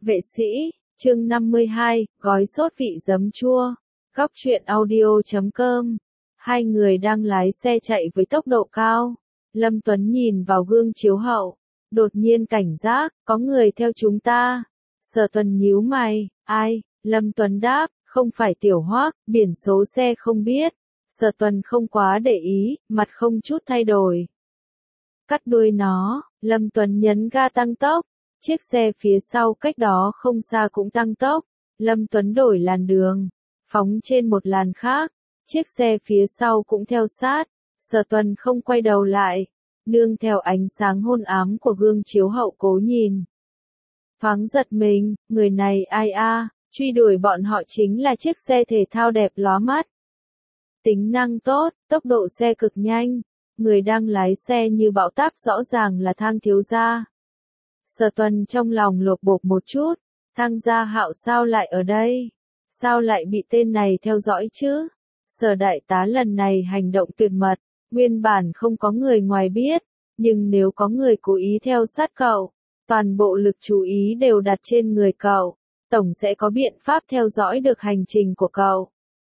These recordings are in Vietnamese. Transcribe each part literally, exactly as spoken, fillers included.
Vệ sĩ, chương năm mươi hai, gói sốt vị giấm chua. Góc truyện audio chấm com. Hai người đang lái xe chạy với tốc độ cao. Lâm Tuấn nhìn vào gương chiếu hậu. Đột nhiên cảnh giác, có người theo chúng ta. Sở Tuần nhíu mày, ai? Lâm Tuấn đáp, không phải Tiểu Hoác, biển số xe không biết. Sở Tuần không quá để ý, mặt không chút thay đổi. Cắt đuôi nó, Lâm Tuấn nhấn ga tăng tốc. Chiếc xe phía sau cách đó không xa cũng tăng tốc. Lâm Tuấn đổi làn đường, phóng trên một làn khác. Chiếc xe phía sau cũng theo sát. Sở Tuần không quay đầu lại, nương theo ánh sáng hôn ám của gương chiếu hậu cố nhìn. Thoáng giật mình, người này ai a? Truy đuổi bọn họ chính là chiếc xe thể thao đẹp lóa mắt. Tính năng tốt, tốc độ xe cực nhanh. Người đang lái xe như bão táp rõ ràng là Thang thiếu gia. Sở Tuần trong lòng lột bột một chút, Thang gia Hạo sao lại ở đây? Sao lại bị tên này theo dõi chứ? Sở đại tá lần này hành động tuyệt mật, nguyên bản không có người ngoài biết, nhưng nếu có người cố ý theo sát cậu, toàn bộ lực chú ý đều đặt trên người cậu, tổng sẽ có biện pháp theo dõi được hành trình của cậu.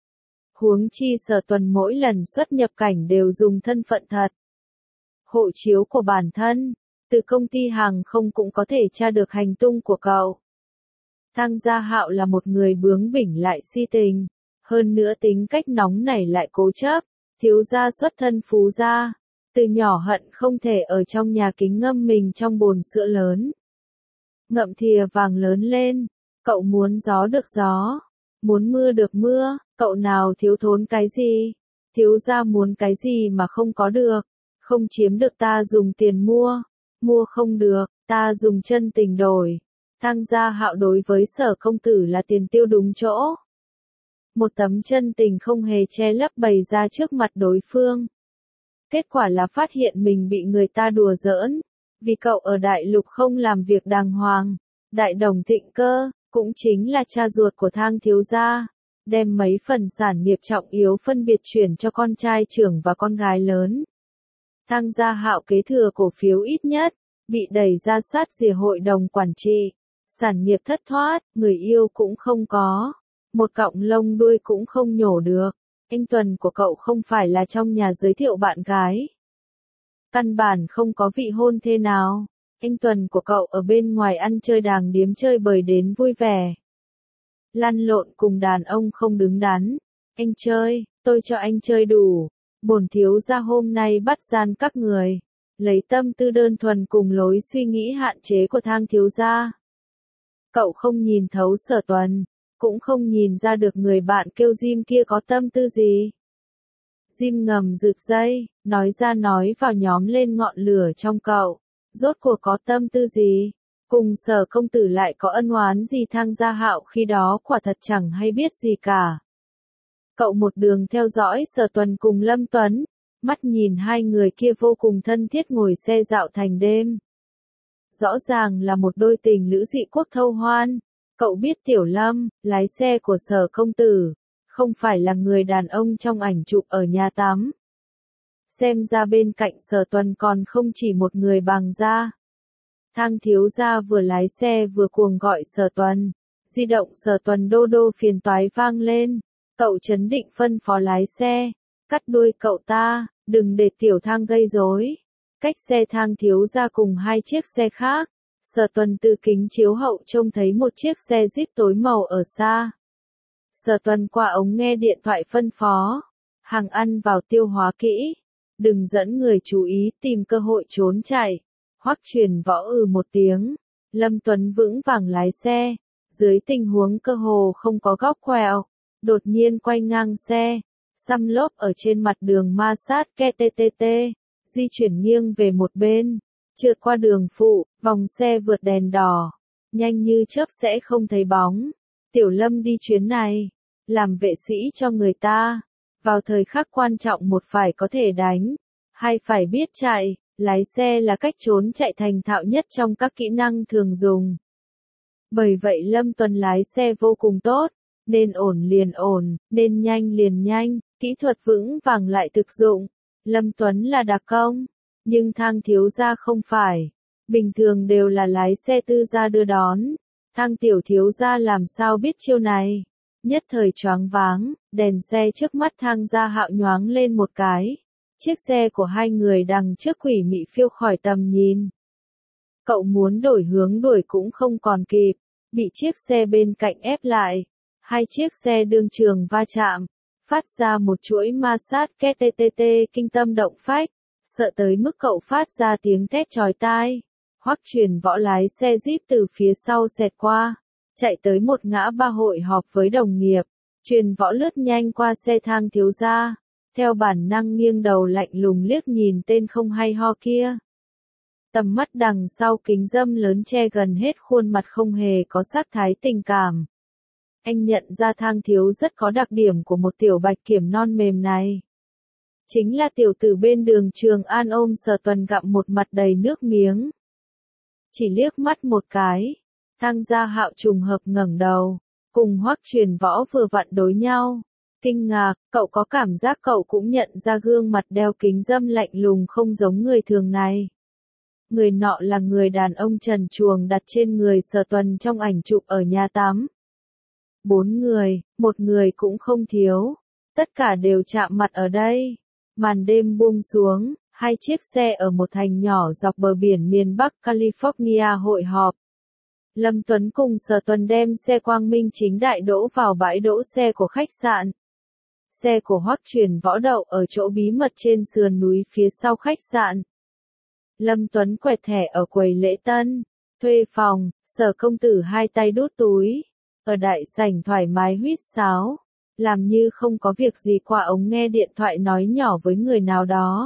Huống chi Sở Tuần mỗi lần xuất nhập cảnh đều dùng thân phận thật. Hộ chiếu của bản thân, từ công ty hàng không cũng có thể tra được hành tung của cậu. Thang gia Hạo là một người bướng bỉnh lại si tình, hơn nữa tính cách nóng nảy lại cố chấp, thiếu gia xuất thân phú gia, từ nhỏ hận không thể ở trong nhà kính ngâm mình trong bồn sữa lớn. Ngậm thìa vàng lớn lên, cậu muốn gió được gió, muốn mưa được mưa, cậu nào thiếu thốn cái gì, thiếu gia muốn cái gì mà không có được, không chiếm được ta dùng tiền mua, mua không được, ta dùng chân tình đổi. Thang gia Hạo đối với Sở công tử là tiền tiêu đúng chỗ. Một tấm chân tình không hề che lấp bày ra trước mặt đối phương. Kết quả là phát hiện mình bị người ta đùa giỡn, vì cậu ở đại lục không làm việc đàng hoàng. Đại Đồng Thịnh Cơ, cũng chính là cha ruột của Thang thiếu gia, đem mấy phần sản nghiệp trọng yếu phân biệt chuyển cho con trai trưởng và con gái lớn. Thang gia Hạo kế thừa cổ phiếu ít nhất, bị đẩy ra sát rìa hội đồng quản trị, sản nghiệp thất thoát, người yêu cũng không có, một cọng lông đuôi cũng không nhổ được. Anh Tuần của cậu không phải là trong nhà giới thiệu bạn gái, căn bản không có vị hôn thê nào. Anh Tuần của cậu ở bên ngoài ăn chơi đàng điếm chơi bời đến vui vẻ, lăn lộn cùng đàn ông không đứng đắn. Anh chơi, tôi cho anh chơi đủ. Bổn thiếu gia hôm nay bắt gian các người, lấy tâm tư đơn thuần cùng lối suy nghĩ hạn chế của Thang thiếu gia. Cậu không nhìn thấu Sở Tuần, cũng không nhìn ra được người bạn kêu Jim kia có tâm tư gì. Jim ngầm rực dây, nói ra nói vào nhóm lên ngọn lửa trong cậu, rốt cuộc có tâm tư gì, cùng Sở công tử lại có ân oán gì? Thang gia Hạo khi đó quả thật chẳng hay biết gì cả. Cậu một đường theo dõi Sở Tuần cùng Lâm Tuấn, mắt nhìn hai người kia vô cùng thân thiết ngồi xe dạo thành đêm. Rõ ràng là một đôi tình lữ dị quốc thâu hoan. Cậu biết Tiểu Lâm, lái xe của Sở công tử, không phải là người đàn ông trong ảnh chụp ở nhà tắm. Xem ra bên cạnh Sở Tuần còn không chỉ một người bằng da. Thang thiếu gia vừa lái xe vừa cuồng gọi Sở Tuần. Di động Sở Tuần đô đô phiền toái vang lên. Cậu trấn định phân phó lái xe, cắt đuôi cậu ta, đừng để Tiểu Thang gây rối. Cách xe Thang thiếu gia cùng hai chiếc xe khác, Sở Tuần từ kính chiếu hậu trông thấy một chiếc xe Jeep tối màu ở xa. Sở Tuần qua ống nghe điện thoại phân phó, hàng ăn vào tiêu hóa kỹ, đừng dẫn người chú ý tìm cơ hội trốn chạy. Hoắc Truyền Võ ừ một tiếng, Lâm Tuấn vững vàng lái xe, dưới tình huống cơ hồ không có góc quẹo, đột nhiên quay ngang xe, xăm lốp ở trên mặt đường ma sát ke tê tê tê, di chuyển nghiêng về một bên, trượt qua đường phụ, vòng xe vượt đèn đỏ, nhanh như chớp sẽ không thấy bóng. Tiểu Lâm đi chuyến này, làm vệ sĩ cho người ta, vào thời khắc quan trọng một phải có thể đánh, hai phải biết chạy, lái xe là cách trốn chạy thành thạo nhất trong các kỹ năng thường dùng. Bởi vậy Lâm Tuấn lái xe vô cùng tốt, nên ổn liền ổn, nên nhanh liền nhanh, kỹ thuật vững vàng lại thực dụng. Lâm Tuấn là đặc công, nhưng Thang thiếu gia không phải, bình thường đều là lái xe tư gia đưa đón, Thang tiểu thiếu gia làm sao biết chiêu này? Nhất thời choáng váng, đèn xe trước mắt Thang Gia Hạo nhoáng lên một cái. Chiếc xe của hai người đằng trước quỷ mị phiêu khỏi tầm nhìn. Cậu muốn đổi hướng đuổi cũng không còn kịp, bị chiếc xe bên cạnh ép lại. Hai chiếc xe đương trường va chạm, phát ra một chuỗi ma sát két tê tê tê kinh tâm động phách, sợ tới mức cậu phát ra tiếng thét chói tai. Hoắc Truyền Võ lái xe Jeep từ phía sau xẹt qua, chạy tới một ngã ba hội họp với đồng nghiệp. Truyền Võ lướt nhanh qua xe Thang thiếu gia, theo bản năng nghiêng đầu lạnh lùng liếc nhìn tên không hay ho kia. Tầm mắt đằng sau kính râm lớn che gần hết khuôn mặt không hề có sắc thái tình cảm. Anh nhận ra Thang thiếu rất có đặc điểm của một tiểu bạch kiểm non mềm này. Chính là tiểu tử bên đường Trường An ôm Sở Tuần gặm một mặt đầy nước miếng. Chỉ liếc mắt một cái, Thang Gia Hạo trùng hợp ngẩng đầu, cùng Hoắc Truyền Võ vừa vặn đối nhau. Kinh ngạc, cậu có cảm giác cậu cũng nhận ra gương mặt đeo kính râm lạnh lùng không giống người thường này. Người nọ là người đàn ông trần truồng đặt trên người Sở Tuần trong ảnh chụp ở nhà tắm. Bốn người, một người cũng không thiếu. Tất cả đều chạm mặt ở đây. Màn đêm buông xuống, hai chiếc xe ở một thành nhỏ dọc bờ biển miền Bắc California hội họp. Lâm Tuấn cùng Sở Tuần đem xe quang minh chính đại đỗ vào bãi đỗ xe của khách sạn. Xe của Hoắc Truyền Võ đậu ở chỗ bí mật trên sườn núi phía sau khách sạn. Lâm Tuấn quẹt thẻ ở quầy lễ tân, thuê phòng, Sở công tử hai tay đút túi, ở đại sảnh thoải mái huýt sáo, làm như không có việc gì qua ống nghe điện thoại nói nhỏ với người nào đó.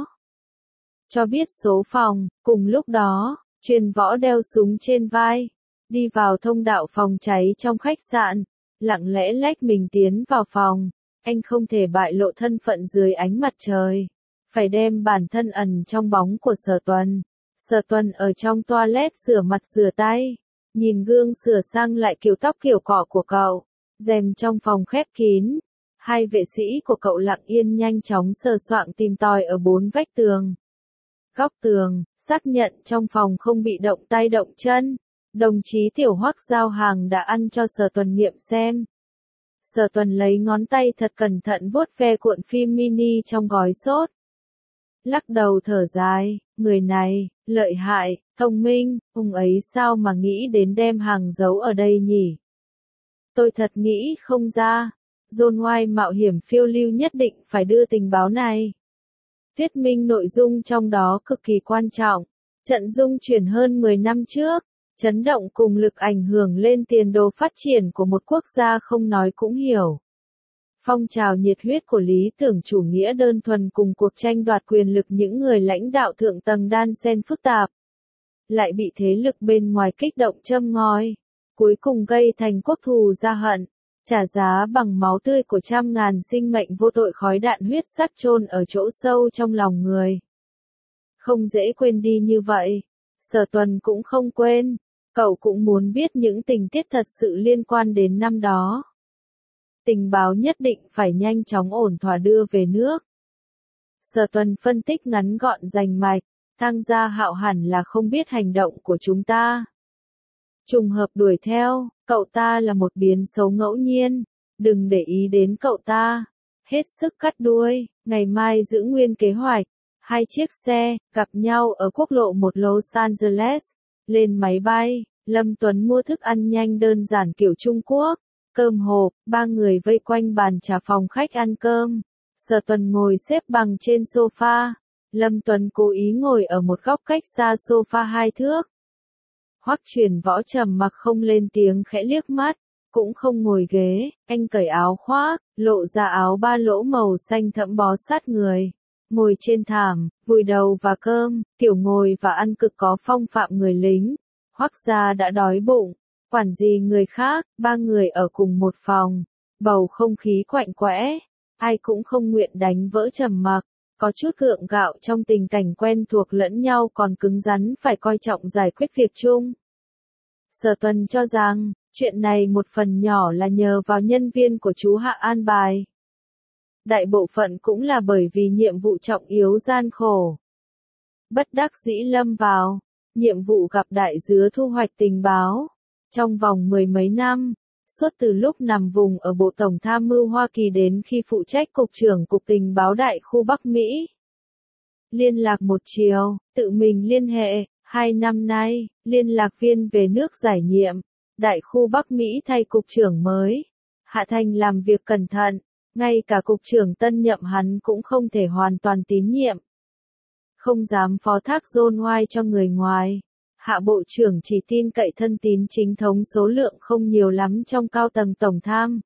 Cho biết số phòng, cùng lúc đó, Truyền Võ đeo súng trên vai, đi vào thông đạo phòng cháy trong khách sạn, lặng lẽ lách mình tiến vào phòng. Anh không thể bại lộ thân phận dưới ánh mặt trời, phải đem bản thân ẩn trong bóng của Sở Tuần. Sở Tuần ở trong toilet rửa mặt rửa tay, nhìn gương sửa sang lại kiểu tóc kiểu cọ của cậu, rèm trong phòng khép kín. Hai vệ sĩ của cậu lặng yên nhanh chóng sờ soạng tìm tòi ở bốn vách tường, góc tường, xác nhận trong phòng không bị động tay động chân. Đồng chí Tiểu Hoắc giao hàng đã ăn cho Sở Tuần nghiệm xem. Sở Tuần lấy ngón tay thật cẩn thận vuốt ve cuộn phim mini trong gói sốt. Lắc đầu thở dài, người này, lợi hại, thông minh, ông ấy sao mà nghĩ đến đem hàng giấu ở đây nhỉ? Tôi thật nghĩ không ra, John White mạo hiểm phiêu lưu nhất định phải đưa tình báo này. Thuyết minh nội dung trong đó cực kỳ quan trọng, trận dung chuyển hơn mười năm trước. Chấn động cùng lực ảnh hưởng lên tiền đồ phát triển của một quốc gia không nói cũng hiểu. Phong trào nhiệt huyết của lý tưởng chủ nghĩa đơn thuần cùng cuộc tranh đoạt quyền lực những người lãnh đạo thượng tầng đan xen phức tạp. Lại bị thế lực bên ngoài kích động châm ngòi. Cuối cùng gây thành quốc thù gia hận. Trả giá bằng máu tươi của trăm ngàn sinh mệnh vô tội khói đạn huyết sắc chôn ở chỗ sâu trong lòng người. Không dễ quên đi như vậy. Sở Tuần cũng không quên. Cậu cũng muốn biết những tình tiết thật sự liên quan đến năm đó. Tình báo nhất định phải nhanh chóng ổn thỏa đưa về nước. Sở Tuần phân tích ngắn gọn rành mạch, Thang Gia Hạo hẳn là không biết hành động của chúng ta. Trùng hợp đuổi theo, cậu ta là một biến số ngẫu nhiên, đừng để ý đến cậu ta. Hết sức cắt đuôi, ngày mai giữ nguyên kế hoạch. Hai chiếc xe, gặp nhau ở quốc lộ một Los Angeles. Lên máy bay, Lâm Tuấn mua thức ăn nhanh đơn giản kiểu Trung Quốc, cơm hộp, ba người vây quanh bàn trà phòng khách ăn cơm. Sở Tuần ngồi xếp bằng trên sofa, Lâm Tuấn cố ý ngồi ở một góc cách xa sofa hai thước. Hoắc Truyền Võ trầm mặc không lên tiếng khẽ liếc mắt, cũng không ngồi ghế, anh cởi áo khoác, lộ ra áo ba lỗ màu xanh thẫm bó sát người. Ngồi trên thảm, vùi đầu vào cơm, kiểu ngồi và ăn cực có phong phạm người lính. Hoắc gia đã đói bụng, quản gì người khác, ba người ở cùng một phòng, bầu không khí quạnh quẽ, ai cũng không nguyện đánh vỡ trầm mặc, có chút gượng gạo trong tình cảnh quen thuộc lẫn nhau còn cứng rắn phải coi trọng giải quyết việc chung. Sở Tuần cho rằng, chuyện này một phần nhỏ là nhờ vào nhân viên của chú Hạ an bài. Đại bộ phận cũng là bởi vì nhiệm vụ trọng yếu gian khổ. Bất đắc dĩ lâm vào, nhiệm vụ gặp đại dứa thu hoạch tình báo. Trong vòng mười mấy năm, suốt từ lúc nằm vùng ở Bộ Tổng tham mưu Hoa Kỳ đến khi phụ trách Cục trưởng Cục Tình báo Đại khu Bắc Mỹ. Liên lạc một chiều, tự mình liên hệ, hai năm nay, liên lạc viên về nước giải nhiệm, Đại khu Bắc Mỹ thay Cục trưởng mới. Hạ Thành làm việc cẩn thận, ngay cả Cục trưởng tân nhậm hắn cũng không thể hoàn toàn tín nhiệm. Không dám phó thác John White cho người ngoài. Hạ Bộ trưởng chỉ tin cậy thân tín chính thống số lượng không nhiều lắm trong cao tầng tổng tham.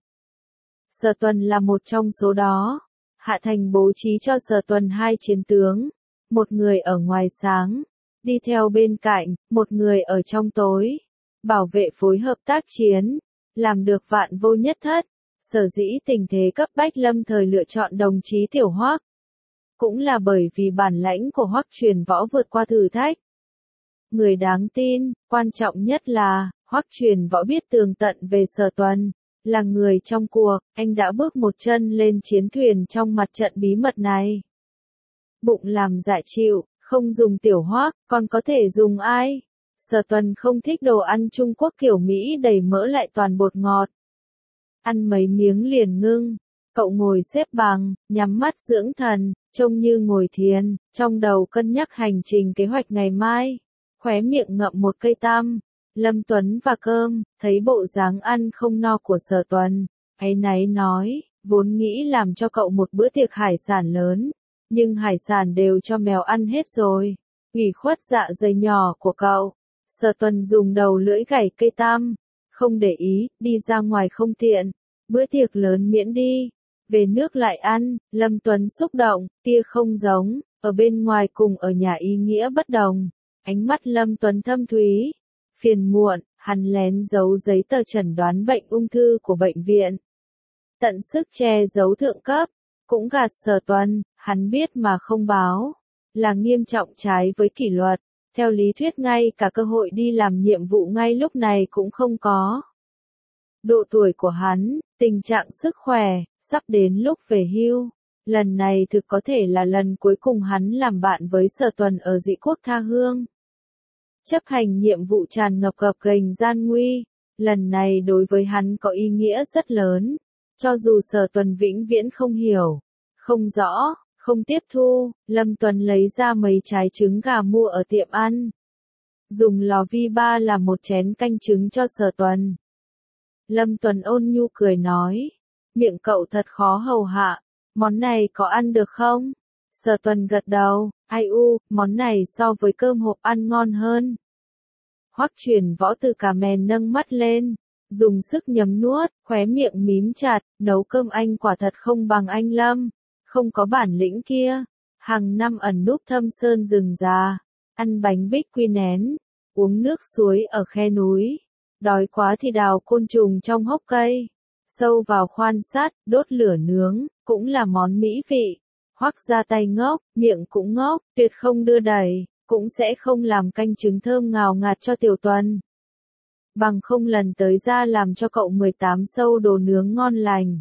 Sở Tuần là một trong số đó. Hạ Thành bố trí cho Sở Tuần hai chiến tướng, một người ở ngoài sáng, đi theo bên cạnh, một người ở trong tối, bảo vệ phối hợp tác chiến, làm được vạn vô nhất thất. Sở dĩ tình thế cấp bách lâm thời lựa chọn đồng chí Tiểu Hoắc, cũng là bởi vì bản lãnh của Hoắc Truyền Võ vượt qua thử thách. Người đáng tin, quan trọng nhất là, Hoắc Truyền Võ biết tường tận về Sở Tuần, là người trong cuộc, anh đã bước một chân lên chiến thuyền trong mặt trận bí mật này. Bụng làm dạ chịu, không dùng Tiểu Hoắc, còn có thể dùng ai? Sở Tuần không thích đồ ăn Trung Quốc kiểu Mỹ đầy mỡ lại toàn bột ngọt. Ăn mấy miếng liền ngưng, cậu ngồi xếp bằng, nhắm mắt dưỡng thần, trông như ngồi thiền, trong đầu cân nhắc hành trình kế hoạch ngày mai. Khóe miệng ngậm một cây tam, Lâm Tuấn và cơm, thấy bộ dáng ăn không no của Sở Tuần, áy náy nói, vốn nghĩ làm cho cậu một bữa tiệc hải sản lớn, nhưng hải sản đều cho mèo ăn hết rồi, ủy khuất dạ dày nhỏ của cậu. Sở Tuần dùng đầu lưỡi gảy cây tam, không để ý, đi ra ngoài không tiện, bữa tiệc lớn miễn đi, về nước lại ăn. Lâm Tuấn xúc động, tia không giống, ở bên ngoài cùng ở nhà ý nghĩa bất đồng. Ánh mắt Lâm Tuấn thâm thúy, phiền muộn, hắn lén giấu giấy tờ chẩn đoán bệnh ung thư của bệnh viện. Tận sức che giấu thượng cấp, cũng gạt Sở Tuần, hắn biết mà không báo, là nghiêm trọng trái với kỷ luật. Theo lý thuyết ngay cả cơ hội đi làm nhiệm vụ ngay lúc này cũng không có. Độ tuổi của hắn, tình trạng sức khỏe, sắp đến lúc về hưu. Lần này thực có thể là lần cuối cùng hắn làm bạn với Sở Tuần ở dị quốc tha hương. Chấp hành nhiệm vụ tràn ngập gập ghềnh gian nguy, lần này đối với hắn có ý nghĩa rất lớn. Cho dù Sở Tuần vĩnh viễn không hiểu, không rõ, không tiếp thu, Lâm Tuấn lấy ra mấy trái trứng gà mua ở tiệm ăn. Dùng lò vi ba làm một chén canh trứng cho Sở Tuần. Lâm Tuấn ôn nhu cười nói, miệng cậu thật khó hầu hạ, món này có ăn được không? Sở Tuần gật đầu, ai u, món này so với cơm hộp ăn ngon hơn. Hoắc Truyền Võ từ cà mèn nâng mắt lên, dùng sức nhấm nuốt, khóe miệng mím chặt, nấu cơm anh quả thật không bằng anh Lâm, không có bản lĩnh kia. Hàng năm ẩn núp thâm sơn rừng già, ăn bánh bích quy nén, uống nước suối ở khe núi, đói quá thì đào côn trùng trong hốc cây, sâu vào khoan sắt, đốt lửa nướng, cũng là món mỹ vị. Hoắc ra tay ngốc, miệng cũng ngốc, tuyệt không đưa đẩy, cũng sẽ không làm canh trứng thơm ngào ngạt cho Tiểu Tuần. Bằng không lần tới ra làm cho cậu mười tám sâu đồ nướng ngon lành.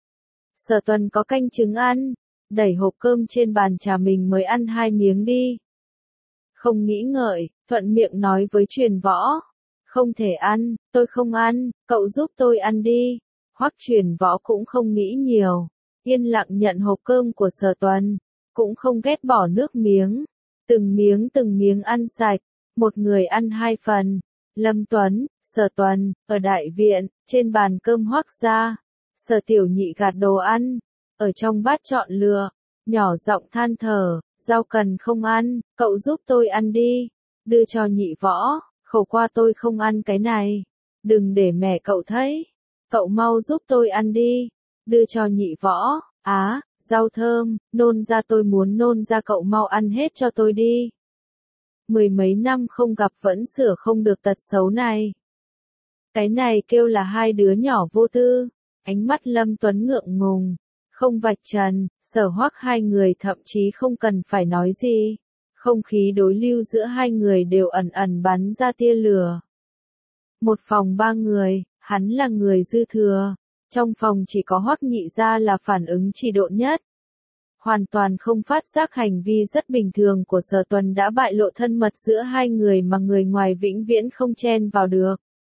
Sở Tuần có canh trứng ăn, đẩy hộp cơm trên bàn trà mình mới ăn hai miếng đi. Không nghĩ ngợi, thuận miệng nói với Truyền Võ. Không thể ăn, tôi không ăn, cậu giúp tôi ăn đi. Hoắc Truyền Võ cũng không nghĩ nhiều, yên lặng nhận hộp cơm của Sở Tuần, cũng không ghét bỏ nước miếng. Từng miếng từng miếng ăn sạch, một người ăn hai phần. Lâm Tuấn, Sở Tuần, ở đại viện, trên bàn cơm Hoắc ra. Sở Tiểu Nhị gạt đồ ăn, ở trong bát chọn lựa, nhỏ giọng than thở, rau cần không ăn, cậu giúp tôi ăn đi, đưa cho Nhị Võ, khẩu qua tôi không ăn cái này, đừng để mẹ cậu thấy, cậu mau giúp tôi ăn đi, đưa cho Nhị Võ, á, rau thơm, nôn ra tôi muốn nôn ra cậu mau ăn hết cho tôi đi. Mười mấy năm không gặp vẫn sửa không được tật xấu này. Cái này kêu là hai đứa nhỏ vô tư. Ánh mắt Lâm Tuấn ngượng ngùng, không vạch trần, Sở Hoắc hai người thậm chí không cần phải nói gì. Không khí đối lưu giữa hai người đều ẩn ẩn bắn ra tia lửa. Một phòng ba người, hắn là người dư thừa. Trong phòng chỉ có Hoắc Nhị gia là phản ứng trì độn nhất. Hoàn toàn không phát giác hành vi rất bình thường của Sở Tuần đã bại lộ thân mật giữa hai người mà người ngoài vĩnh viễn không chen vào được.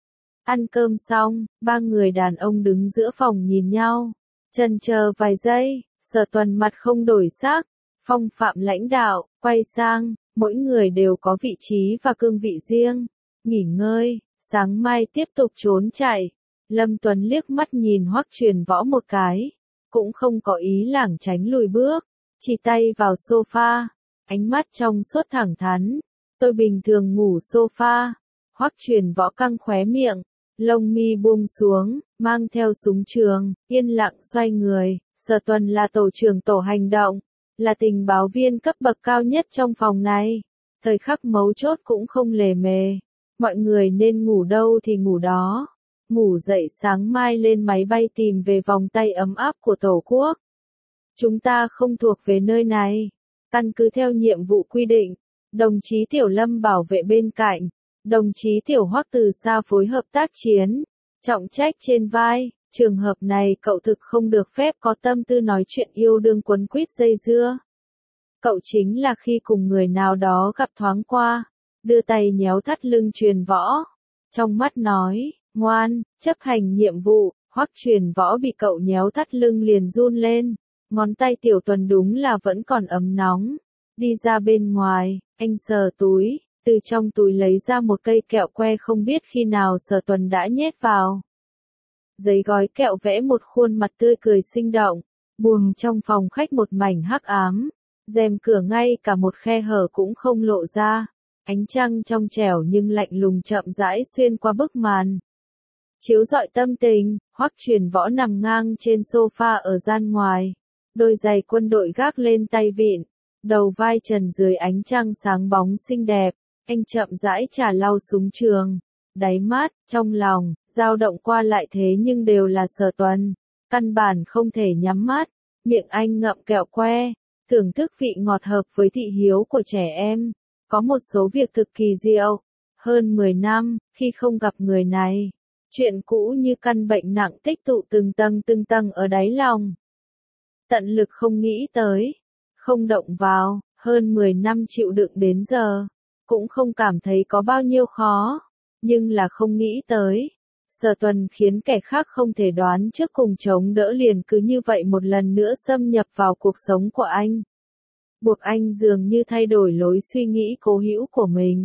Ăn cơm xong, ba người đàn ông đứng giữa phòng nhìn nhau. Chần chờ vài giây, Sở Tuần mặt không đổi sắc, phong phạm lãnh đạo, quay sang, mỗi người đều có vị trí và cương vị riêng. Nghỉ ngơi, sáng mai tiếp tục trốn chạy. Lâm Tuấn liếc mắt nhìn Hoắc Truyền Võ một cái, cũng không có ý lảng tránh lùi bước, chỉ tay vào sofa, ánh mắt trong suốt thẳng thắn. Tôi bình thường ngủ sofa. Hoắc Truyền Võ căng khóe miệng, lông mi buông xuống, mang theo súng trường, yên lặng xoay người. Sở Tuần là tổ trưởng tổ hành động, là tình báo viên cấp bậc cao nhất trong phòng này. Thời khắc mấu chốt cũng không lề mề. Mọi người nên ngủ đâu thì ngủ đó. Ngủ dậy sáng mai lên máy bay tìm về vòng tay ấm áp của Tổ quốc. Chúng ta không thuộc về nơi này. Căn cứ theo nhiệm vụ quy định, đồng chí Tiểu Lâm bảo vệ bên cạnh, đồng chí Tiểu Hoắc từ xa phối hợp tác chiến, trọng trách trên vai. Trường hợp này cậu thực không được phép có tâm tư nói chuyện yêu đương quấn quýt dây dưa. Cậu chính là khi cùng người nào đó gặp thoáng qua, đưa tay nhéo thắt lưng Truyền Võ. Trong mắt nói, ngoan, chấp hành nhiệm vụ. Hoắc Truyền Võ bị cậu nhéo thắt lưng liền run lên. Ngón tay Tiểu Tuần đúng là vẫn còn ấm nóng. Đi ra bên ngoài, anh sờ túi, từ trong túi lấy ra một cây kẹo que không biết khi nào Sở Tuần đã nhét vào. Giấy gói kẹo vẽ một khuôn mặt tươi cười sinh động, buồng trong phòng khách một mảnh hắc ám, rèm cửa ngay cả một khe hở cũng không lộ ra, ánh trăng trong trẻo nhưng lạnh lùng chậm rãi xuyên qua bức màn. Chiếu rọi tâm tình, Hoắc Truyền Võ nằm ngang trên sofa ở gian ngoài, đôi giày quân đội gác lên tay vịn, đầu vai trần dưới ánh trăng sáng bóng xinh đẹp, anh chậm rãi trả lau súng trường, đáy mắt, trong lòng, dao động qua lại thế nhưng đều là Sở Tuần, căn bản không thể nhắm mắt, miệng anh ngậm kẹo que, thưởng thức vị ngọt hợp với thị hiếu của trẻ em. Có một số việc cực kỳ diệu, hơn mười năm, khi không gặp người này, chuyện cũ như căn bệnh nặng tích tụ từng tầng từng tầng ở đáy lòng. Tận lực không nghĩ tới, không động vào, hơn mười năm chịu đựng đến giờ, cũng không cảm thấy có bao nhiêu khó, nhưng là không nghĩ tới. Sở Tuần khiến kẻ khác không thể đoán trước cùng chống đỡ liền cứ như vậy một lần nữa xâm nhập vào cuộc sống của anh. Buộc anh dường như thay đổi lối suy nghĩ cố hữu của mình.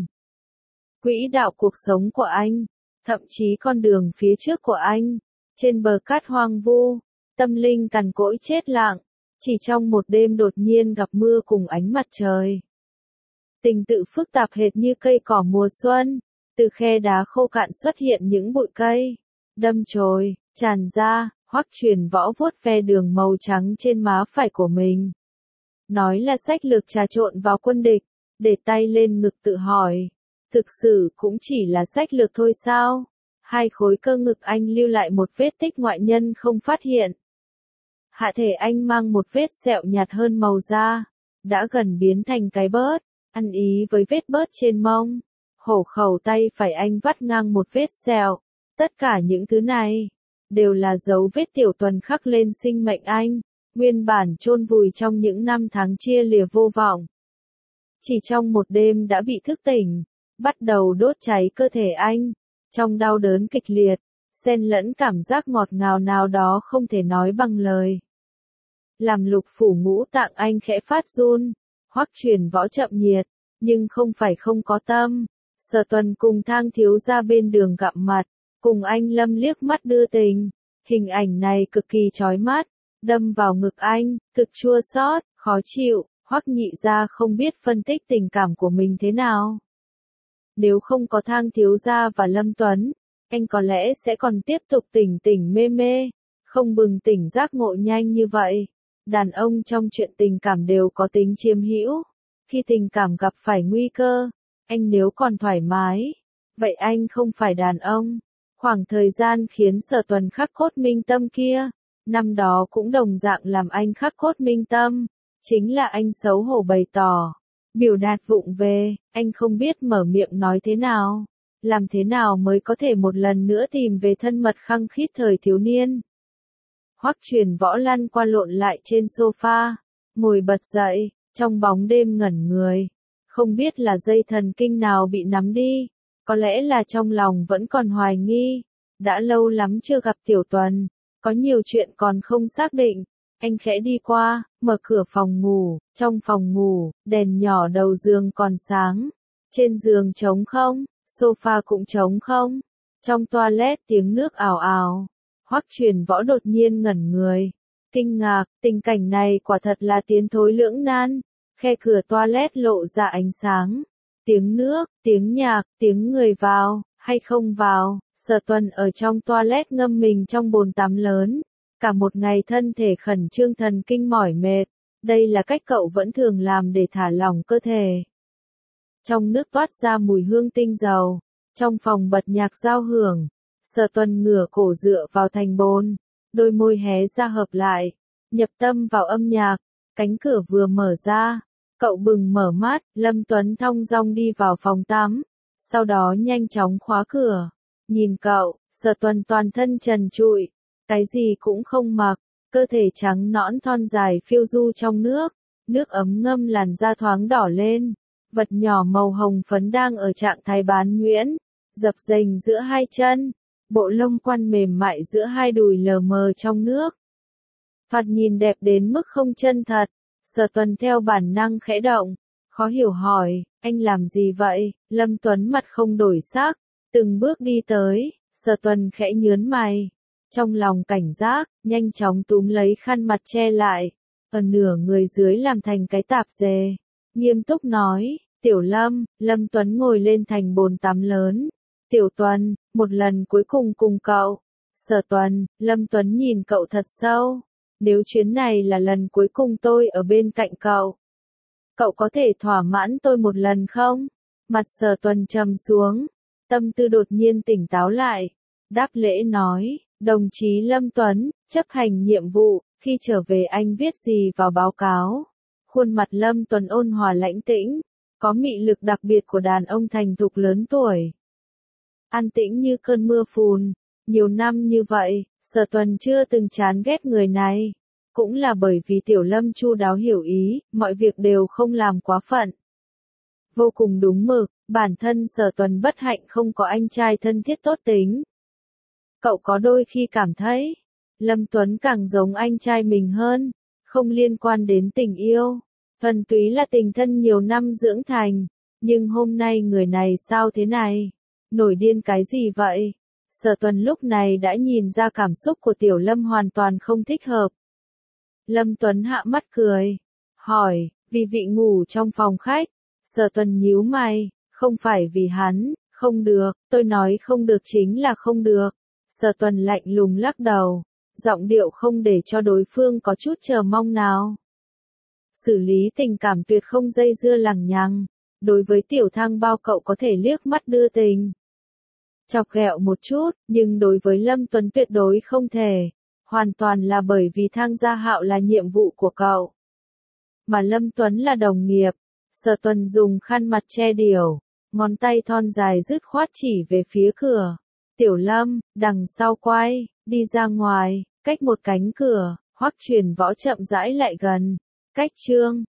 Quỹ đạo cuộc sống của anh, thậm chí con đường phía trước của anh, trên bờ cát hoang vu, tâm linh cằn cỗi chết lặng, chỉ trong một đêm đột nhiên gặp mưa cùng ánh mặt trời. Tình tự phức tạp hệt như cây cỏ mùa xuân, từ khe đá khô cạn xuất hiện những bụi cây, đâm chồi, tràn ra. Hoắc Truyền Võ vuốt ve đường màu trắng trên má phải của mình. Nói là sách lược trà trộn vào quân địch, để tay lên ngực tự hỏi, thực sự cũng chỉ là sách lược thôi sao? Hai khối cơ ngực anh lưu lại một vết tích ngoại nhân không phát hiện. Hạ thể anh mang một vết sẹo nhạt hơn màu da, đã gần biến thành cái bớt, ăn ý với vết bớt trên mông. Hổ khẩu tay phải anh vắt ngang một vết sẹo. Tất cả những thứ này, đều là dấu vết Tiểu Tuần khắc lên sinh mệnh anh, nguyên bản chôn vùi trong những năm tháng chia lìa vô vọng. Chỉ trong một đêm đã bị thức tỉnh, bắt đầu đốt cháy cơ thể anh, trong đau đớn kịch liệt, xen lẫn cảm giác ngọt ngào nào đó không thể nói bằng lời. Làm lục phủ ngũ tạng anh khẽ phát run, Hoắc Truyền Võ chậm nhiệt, nhưng không phải không có tâm. Sở Tuần cùng Thang thiếu gia bên đường gặp mặt, cùng anh Lâm liếc mắt đưa tình, hình ảnh này cực kỳ chói mắt, đâm vào ngực anh, thực chua xót, khó chịu. Hoắc nhị gia không biết phân tích tình cảm của mình thế nào. Nếu không có Thang thiếu gia và Lâm Tuấn, anh có lẽ sẽ còn tiếp tục tỉnh tỉnh mê mê, không bừng tỉnh giác ngộ nhanh như vậy. Đàn ông trong chuyện tình cảm đều có tính chiếm hữu, khi tình cảm gặp phải nguy cơ, anh nếu còn thoải mái, vậy anh không phải đàn ông. Khoảng thời gian khiến Sở Tuần khắc cốt minh tâm kia, năm đó cũng đồng dạng làm anh khắc cốt minh tâm, chính là anh xấu hổ bày tỏ, biểu đạt vụng về, anh không biết mở miệng nói thế nào, làm thế nào mới có thể một lần nữa tìm về thân mật khăng khít thời thiếu niên. Hoắc Truyền Võ lăn qua lộn lại trên sofa, ngồi bật dậy, trong bóng đêm ngẩn người, không biết là dây thần kinh nào bị nắm đi, Có lẽ là trong lòng vẫn còn hoài nghi. Đã lâu lắm chưa gặp Tiểu Tuần. Có nhiều chuyện còn không xác định. Anh khẽ đi qua, mở cửa phòng ngủ. Trong phòng ngủ, đèn nhỏ đầu giường còn sáng. Trên giường trống không, sofa cũng trống không. Trong toilet tiếng nước ào ào. Hoắc Truyền Võ đột nhiên ngẩn người. Kinh ngạc, tình cảnh này quả thật là tiến thối lưỡng nan. Khe cửa toilet lộ ra ánh sáng. Tiếng nước, tiếng nhạc, tiếng người vào, hay không vào. Sở Tuần ở trong toilet ngâm mình trong bồn tắm lớn. Cả một ngày thân thể khẩn trương thần kinh mỏi mệt. Đây là cách cậu vẫn thường làm để thả lỏng cơ thể. Trong nước toát ra mùi hương tinh dầu. Trong phòng bật nhạc giao hưởng. Sở Tuần ngửa cổ dựa vào thành bồn. Đôi môi hé ra hợp lại. Nhập tâm vào âm nhạc. Cánh cửa vừa mở ra. Cậu bừng mở mắt. Lâm Tuấn thong dong đi vào phòng tắm. Sau đó nhanh chóng khóa cửa. Nhìn cậu, Sở Tuần toàn thân trần trụi. Cái gì cũng không mặc. Cơ thể trắng nõn thon dài phiêu du trong nước. Nước ấm ngâm làn da thoáng đỏ lên. Vật nhỏ màu hồng phấn đang ở trạng thái bán nhuyễn. Dập dềnh giữa hai chân. Bộ lông quăn mềm mại giữa hai đùi lờ mờ trong nước. Thoạt nhìn đẹp đến mức không chân thật. Sở Tuần theo bản năng khẽ động. Khó hiểu hỏi, anh làm gì vậy? Lâm Tuấn mặt không đổi sắc. Từng bước đi tới. Sở Tuần khẽ nhướng mày. Trong lòng cảnh giác, nhanh chóng túm lấy khăn mặt che lại. Ở nửa người dưới làm thành cái tạp dề. Nghiêm túc nói, Tiểu Lâm. Lâm Tuấn ngồi lên thành bồn tắm lớn. Tiểu Tuần, một lần cuối cùng cùng cậu. Sở Tuần, Lâm Tuấn nhìn cậu thật sâu. Nếu chuyến này là lần cuối cùng tôi ở bên cạnh cậu, cậu có thể thỏa mãn tôi một lần không? Mặt Sở Tuần trầm xuống. Tâm tư đột nhiên tỉnh táo lại. Đáp lễ nói, đồng chí Lâm Tuấn, chấp hành nhiệm vụ, khi trở về anh viết gì vào báo cáo. Khuôn mặt Lâm Tuấn ôn hòa lãnh tĩnh, có mị lực đặc biệt của đàn ông thành thục lớn tuổi. An tĩnh như cơn mưa phùn. Nhiều năm như vậy, Sở Tuần chưa từng chán ghét người này. Cũng là bởi vì Tiểu Lâm chu đáo hiểu ý, mọi việc đều không làm quá phận. Vô cùng đúng mực, bản thân Sở Tuần bất hạnh không có anh trai thân thiết tốt tính. Cậu có đôi khi cảm thấy, Lâm Tuấn càng giống anh trai mình hơn, không liên quan đến tình yêu. Thuần túy là tình thân nhiều năm dưỡng thành. Nhưng hôm nay người này sao thế này? Nổi điên cái gì vậy? Sở Tuần lúc này đã nhìn ra cảm xúc của Tiểu Lâm hoàn toàn không thích hợp. Lâm Tuấn hạ mắt cười. Hỏi, vì vị ngủ trong phòng khách. Sở Tuần nhíu mày. Không phải vì hắn, không được, tôi nói không được chính là không được. Sở Tuần lạnh lùng lắc đầu. Giọng điệu không để cho đối phương có chút chờ mong nào. Xử lý tình cảm tuyệt không dây dưa lằng nhằng. Đối với Tiểu Thang Bao cậu có thể liếc mắt đưa tình. Chọc ghẹo một chút, nhưng đối với Lâm Tuấn tuyệt đối không thể. Hoàn toàn là bởi vì Thang Gia Hạo là nhiệm vụ của cậu. Mà Lâm Tuấn là đồng nghiệp. Sở Tuần dùng khăn mặt che điểu. Ngón tay thon dài dứt khoát chỉ về phía cửa. Tiểu Lâm, đằng sau quay, đi ra ngoài, cách một cánh cửa, Hoắc Truyền Võ chậm rãi lại gần. Cách chương